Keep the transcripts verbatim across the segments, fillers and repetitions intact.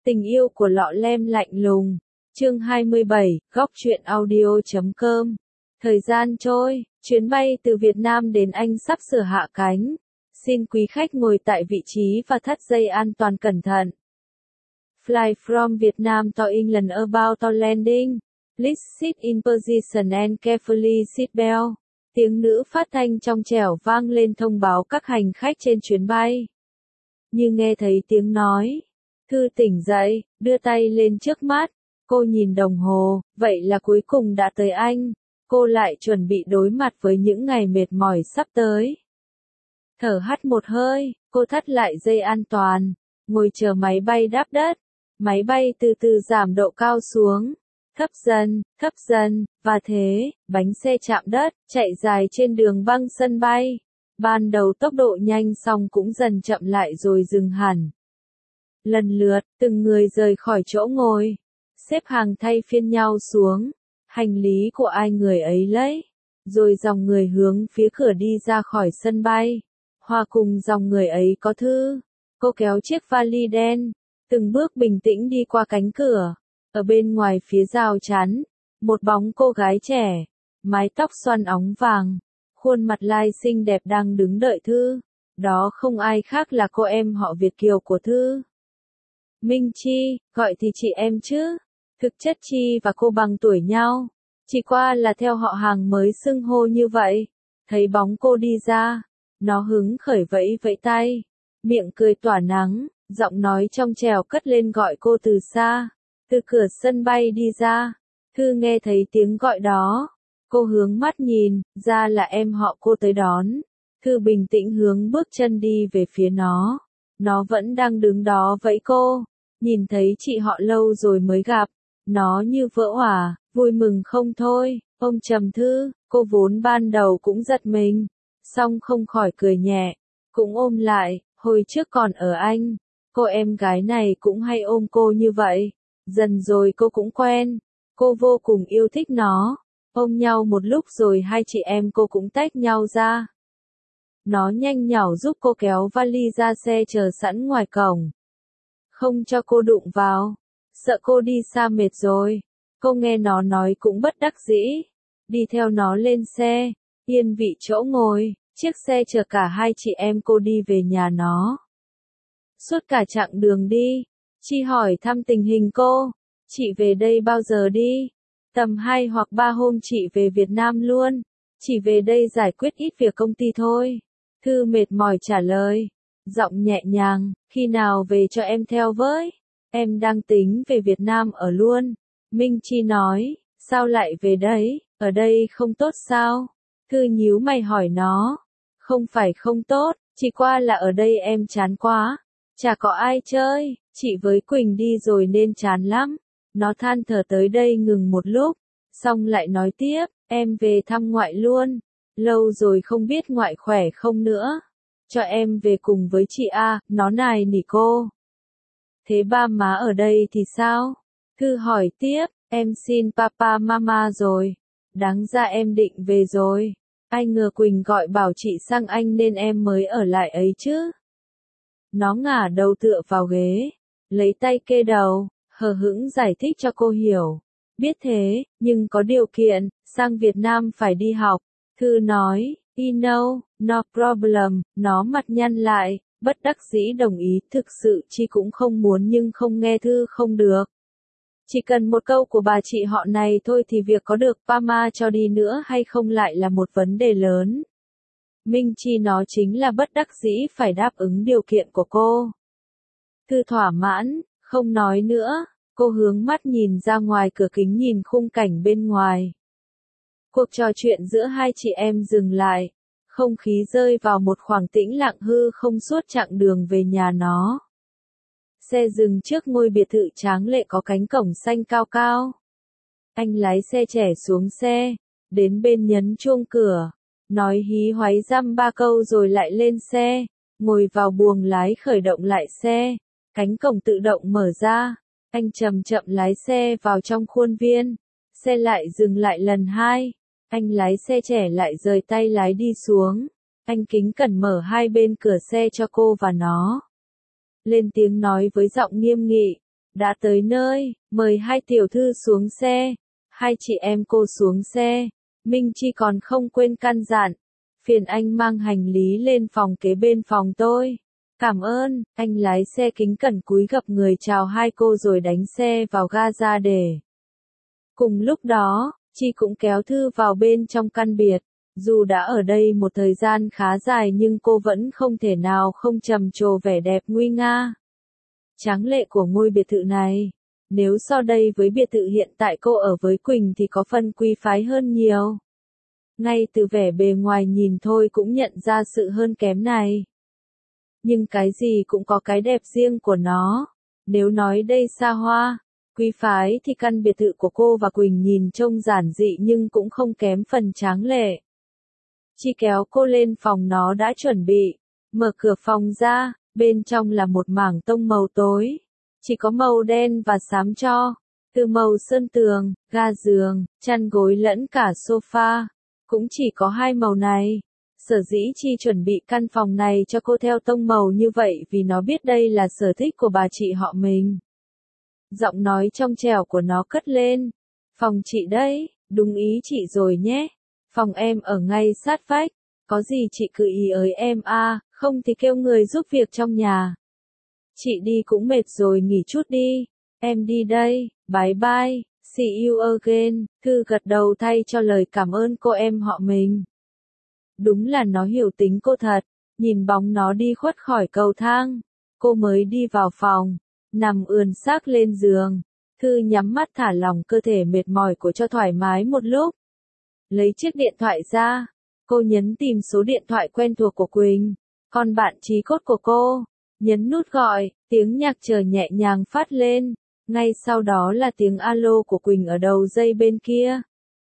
Tình yêu của lọ lem lạnh lùng. Chương hai mươi bảy, góc truyện audio chấm com. Thời gian trôi, chuyến bay từ Việt Nam đến Anh sắp sửa hạ cánh. Xin quý khách ngồi tại vị trí và thắt dây an toàn cẩn thận. Fly from Vietnam to England about to landing. Please sit in position and carefully seat belt. Tiếng nữ phát thanh trong trẻo vang lên thông báo các hành khách trên chuyến bay. Như nghe thấy tiếng nói, Thư tỉnh dậy, đưa tay lên trước mắt. Cô nhìn đồng hồ, vậy là cuối cùng đã tới Anh. Cô lại chuẩn bị đối mặt với những ngày mệt mỏi sắp tới. Thở hắt một hơi, cô thắt lại dây an toàn, ngồi chờ máy bay đáp đất. Máy bay từ từ giảm độ cao xuống, thấp dần, thấp dần, và thế, bánh xe chạm đất, chạy dài trên đường băng sân bay. Ban đầu tốc độ nhanh xong cũng dần chậm lại rồi dừng hẳn. Lần lượt, từng người rời khỏi chỗ ngồi, xếp hàng thay phiên nhau xuống, hành lý của ai người ấy lấy, rồi dòng người hướng phía cửa đi ra khỏi sân bay. Hòa cùng dòng người ấy có Thư. Cô kéo chiếc vali đen, từng bước bình tĩnh đi qua cánh cửa. Ở bên ngoài phía rào chắn, một bóng cô gái trẻ, mái tóc xoăn óng vàng, khuôn mặt lai xinh đẹp đang đứng đợi Thư. Đó không ai khác là cô em họ Việt kiều của Thư. Minh Chi, gọi thì chị em chứ. Thực chất Chi và cô bằng tuổi nhau, chỉ qua là theo họ hàng mới xưng hô như vậy. Thấy bóng cô đi ra, nó hứng khởi vẫy vẫy tay, miệng cười tỏa nắng, giọng nói trong trẻo cất lên gọi cô từ xa. Từ cửa sân bay đi ra, Thư nghe thấy tiếng gọi đó. Cô hướng mắt nhìn, ra là em họ cô tới đón. Thư bình tĩnh hướng bước chân đi về phía nó. Nó vẫn đang đứng đó vẫy cô. Nhìn thấy chị họ lâu rồi mới gặp. Nó như vỡ òa, vui mừng không thôi. Ôm chầm Thư, cô vốn ban đầu cũng giật mình. Xong không khỏi cười nhẹ. Cũng ôm lại, hồi trước còn ở Anh. Cô em gái này cũng hay ôm cô như vậy. Dần rồi cô cũng quen. Cô vô cùng yêu thích nó. Ôm nhau một lúc rồi hai chị em cô cũng tách nhau ra. Nó nhanh nhảu giúp cô kéo vali ra xe chờ sẵn ngoài cổng. Không cho cô đụng vào. Sợ cô đi xa mệt rồi. Cô nghe nó nói cũng bất đắc dĩ. Đi theo nó lên xe. Yên vị chỗ ngồi. Chiếc xe chở cả hai chị em cô đi về nhà nó. Suốt cả chặng đường đi, Chi hỏi thăm tình hình cô. Chị về đây bao giờ đi? Tầm hai hoặc ba hôm chị về Việt Nam luôn. Chỉ về đây giải quyết ít việc công ty thôi. Thư mệt mỏi trả lời. Giọng nhẹ nhàng, khi nào về cho em theo với? Em đang tính về Việt Nam ở luôn. Minh Chi nói, sao lại về đấy? Ở đây không tốt sao? Thư nhíu mày hỏi nó. Không phải không tốt, chỉ qua là ở đây em chán quá. Chả có ai chơi, chị với Quỳnh đi rồi nên chán lắm. Nó than thở tới đây ngừng một lúc, xong lại nói tiếp, em về thăm ngoại luôn. Lâu rồi không biết ngoại khỏe không nữa. Cho em về cùng với chị A, nó nài nỉ cô. Thế ba má ở đây thì sao? Thư hỏi tiếp, em xin papa mama rồi. Đáng ra em định về rồi. Ai ngờ Quỳnh gọi bảo chị sang Anh nên em mới ở lại ấy chứ. Nó ngả đầu tựa vào ghế, lấy tay kê đầu, hờ hững giải thích cho cô hiểu. Biết thế, nhưng có điều kiện, sang Việt Nam phải đi học. Thư nói, you know, no problem, nó mặt nhăn lại, bất đắc dĩ đồng ý. Thực sự Chi cũng không muốn nhưng không nghe Thư không được. Chỉ cần một câu của bà chị họ này thôi thì việc có được Pama cho đi nữa hay không lại là một vấn đề lớn. Minh Chi nó chính là bất đắc dĩ phải đáp ứng điều kiện của cô. Thư thỏa mãn, không nói nữa, cô hướng mắt nhìn ra ngoài cửa kính nhìn khung cảnh bên ngoài. Cuộc trò chuyện giữa hai chị em dừng lại, không khí rơi vào một khoảng tĩnh lặng hư không suốt chặng đường về nhà nó. Xe dừng trước ngôi biệt thự tráng lệ có cánh cổng xanh cao cao. Anh lái xe trẻ xuống xe, đến bên nhấn chuông cửa, nói hí hoáy dăm ba câu rồi lại lên xe, ngồi vào buồng lái khởi động lại xe, cánh cổng tự động mở ra, anh chậm chậm lái xe vào trong khuôn viên, xe lại dừng lại lần hai, anh lái xe trẻ lại rời tay lái đi xuống, anh kính cẩn mở hai bên cửa xe cho cô và nó. Lên tiếng nói với giọng nghiêm nghị, Đã tới nơi, mời hai tiểu thư xuống xe. Hai chị em cô xuống xe. Minh Chi còn không quên căn dặn. Phiền anh mang hành lý lên phòng kế bên phòng tôi. Cảm ơn, anh lái xe kính cẩn cúi gập người chào hai cô rồi đánh xe vào ga ra để. Cùng lúc đó, Chi cũng kéo Thư vào bên trong căn biệt. Dù đã ở đây một thời gian khá dài nhưng cô vẫn không thể nào không trầm trồ vẻ đẹp nguy nga, tráng lệ của ngôi biệt thự này. Nếu so đây với biệt thự hiện tại cô ở với Quỳnh thì có phần quý phái hơn nhiều. Ngay từ vẻ bề ngoài nhìn thôi cũng nhận ra sự hơn kém này. Nhưng cái gì cũng có cái đẹp riêng của nó. Nếu nói đây xa hoa, quý phái thì căn biệt thự của cô và Quỳnh nhìn trông giản dị nhưng cũng không kém phần tráng lệ. Chi kéo cô lên phòng nó đã chuẩn bị, mở cửa phòng ra, bên trong là một mảng tông màu tối, chỉ có màu đen và xám tro, từ màu sơn tường, ga giường, chăn gối lẫn cả sofa, cũng chỉ có hai màu này. Sở dĩ Chi chuẩn bị căn phòng này cho cô theo tông màu như vậy vì nó biết đây là sở thích của bà chị họ mình. Giọng nói trong trẻo của nó cất lên. Phòng chị đấy, đúng ý chị rồi nhé. Phòng em ở ngay sát vách. Có gì chị cứ ý ới em à, không thì kêu người giúp việc trong nhà. Chị đi cũng mệt rồi nghỉ chút đi. Em đi đây, bye bye, see you again. Thư gật đầu thay cho lời cảm ơn cô em họ mình. Đúng là nó hiểu tính cô thật. Nhìn bóng nó đi khuất khỏi cầu thang, cô mới đi vào phòng, nằm ườn xác lên giường. Thư nhắm mắt thả lỏng cơ thể mệt mỏi của cho thoải mái một lúc. Lấy chiếc điện thoại ra, cô nhấn tìm số điện thoại quen thuộc của Quỳnh, con bạn chí cốt của cô. Nhấn nút gọi, tiếng nhạc chờ nhẹ nhàng phát lên. Ngay sau đó là tiếng alo của Quỳnh ở đầu dây bên kia.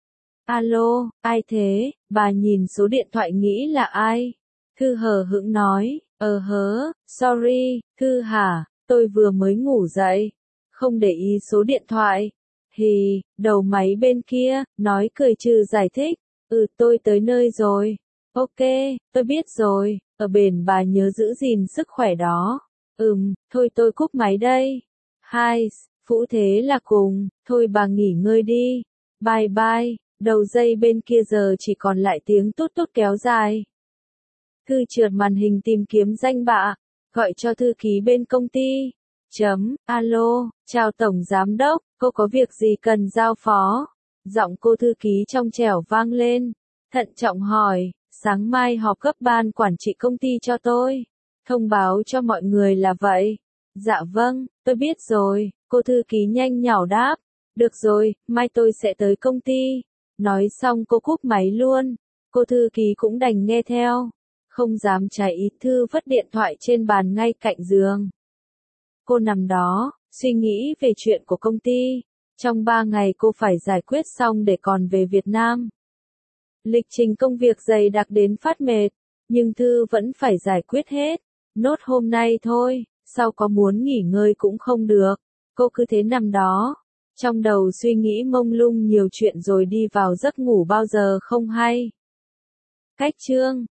Alo, ai thế? Bà nhìn số điện thoại nghĩ là ai? Thư hờ hững nói, ờ hớ, sorry, Thư hả, tôi vừa mới ngủ dậy, không để ý số điện thoại. Hì, đầu máy bên kia, nói cười trừ giải thích, ừ tôi tới nơi rồi. Ok, tôi biết rồi, ở bển bà nhớ giữ gìn sức khỏe đó. Ừm, thôi tôi cúp máy đây. Hai, phũ thế là cùng, thôi bà nghỉ ngơi đi. Bye bye. Đầu dây bên kia giờ chỉ còn lại tiếng tút tút kéo dài. Thư trượt màn hình tìm kiếm danh bạ, gọi cho thư ký bên công ty. Chấm, alo, chào tổng giám đốc, cô có việc gì cần giao phó? Giọng cô thư ký trong trẻo vang lên, thận trọng hỏi, sáng mai họp cấp ban quản trị công ty cho tôi. Thông báo cho mọi người là vậy. Dạ vâng, tôi biết rồi, cô thư ký nhanh nhảu đáp. Được rồi, mai tôi sẽ tới công ty. Nói xong cô cúp máy luôn. Cô thư ký cũng đành nghe theo. Không dám trái ý, Thư vứt điện thoại trên bàn ngay cạnh giường. Cô nằm đó, suy nghĩ về chuyện của công ty. Trong ba ngày cô phải giải quyết xong để còn về Việt Nam. Lịch trình công việc dày đặc đến phát mệt, nhưng Thư vẫn phải giải quyết hết. Nốt hôm nay thôi, sau có muốn nghỉ ngơi cũng không được. Cô cứ thế nằm đó, trong đầu suy nghĩ mông lung nhiều chuyện rồi đi vào giấc ngủ bao giờ không hay. Cách chương